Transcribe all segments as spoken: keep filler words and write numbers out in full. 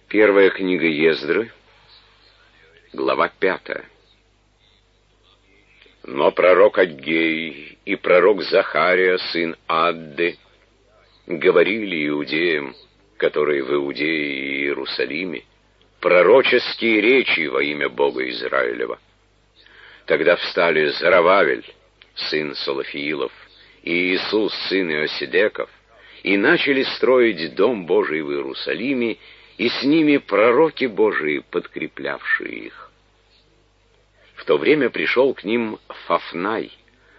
Первая книга Ездры, глава пятая. Но пророк Аггей и пророк Захария, сын Адды, говорили иудеям, которые в Иудее и Иерусалиме, пророческие речи во имя Бога Израилева. Тогда встали Зарававель, сын Салафиилов, и Иисус, сын Иосидеков, и начали строить Дом Божий в Иерусалиме, и с ними пророки Божии, подкреплявшие их. В то время пришел к ним Фафнай,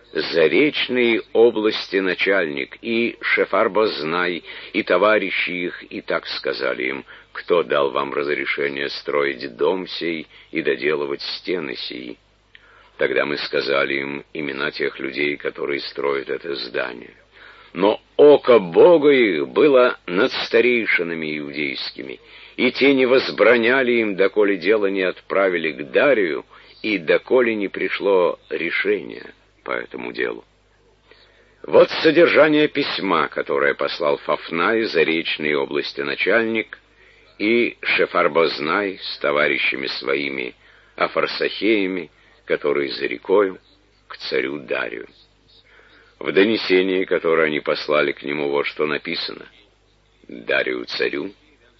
заречной области начальник, и Шефар-Бознай, и товарищи их, и так сказали им: кто дал вам разрешение строить дом сей и доделывать стены сии? Тогда мы сказали им имена тех людей, которые строят это здание. Но око Бога их было над старейшинами иудейскими, и те не возбраняли им, доколе дело не отправили к Дарию, и доколе не пришло решение по этому делу. Вот содержание письма, которое послал Фафнай, заречной области начальник, и Шефар-Бознай с товарищами своими, Афарсахеями, которые за рекою, к царю Дарию. В донесении, которое они послали к нему, вот что написано: «Дарию царю,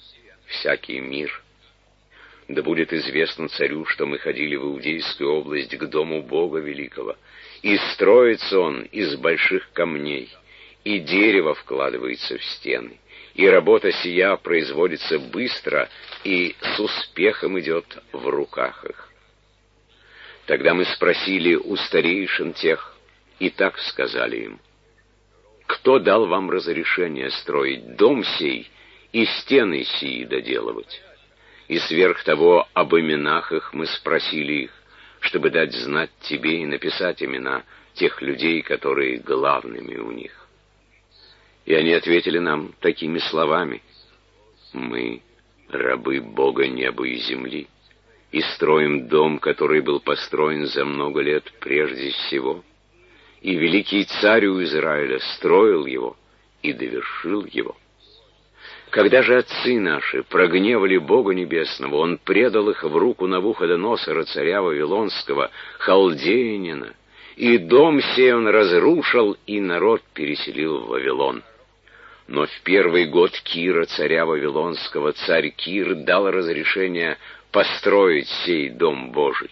всякий мир. Да будет известно царю, что мы ходили в Иудейскую область к дому Бога Великого, и строится он из больших камней, и дерево вкладывается в стены, и работа сия производится быстро и с успехом идет в руках их». Тогда мы спросили у старейшин тех, и так сказали им: кто дал вам разрешение строить дом сей и стены сии доделывать? И сверх того об именах их мы спросили их, чтобы дать знать тебе и написать имена тех людей, которые главными у них. И они ответили нам такими словами: мы рабы Бога неба и земли, и строим дом, который был построен за много лет прежде всего. И великий царь у Израиля строил его и довершил его. Когда же отцы наши прогневали Бога Небесного, Он предал их в руку Навуходоносора, царя Вавилонского, халдеянина, и дом сей он разрушил, и народ переселил в Вавилон. Но в первый год Кира, царя Вавилонского, царь Кир дал разрешение построить сей дом Божий.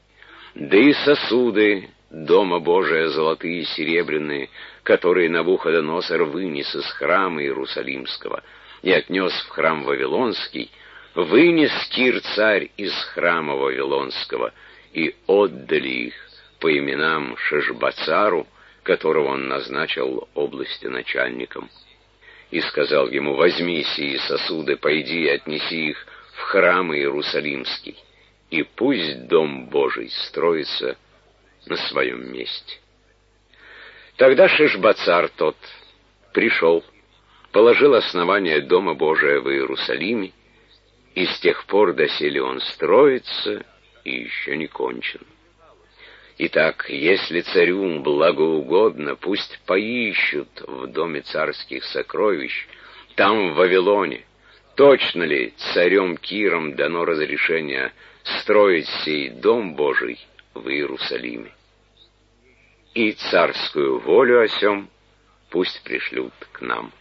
Да и сосуды Дома Божия, золотые и серебряные, которые Навуходоносор вынес из храма Иерусалимского и отнес в храм Вавилонский, вынес Кир-царь из храма Вавилонского, и отдали их по именам Шешбацару, которого он назначил области начальником. И сказал ему: возьми сии сосуды, пойди и отнеси их в храм Иерусалимский, и пусть Дом Божий строится на своем месте. Тогда Шешбацар тот пришел, положил основание Дома Божия в Иерусалиме, и с тех пор доселе он строится и еще не кончен. Итак, если царю благоугодно, пусть поищут в доме царских сокровищ, там, в Вавилоне, точно ли царем Киром дано разрешение строить сей Дом Божий в Иерусалиме. И царскую волю о сем пусть пришлют к нам.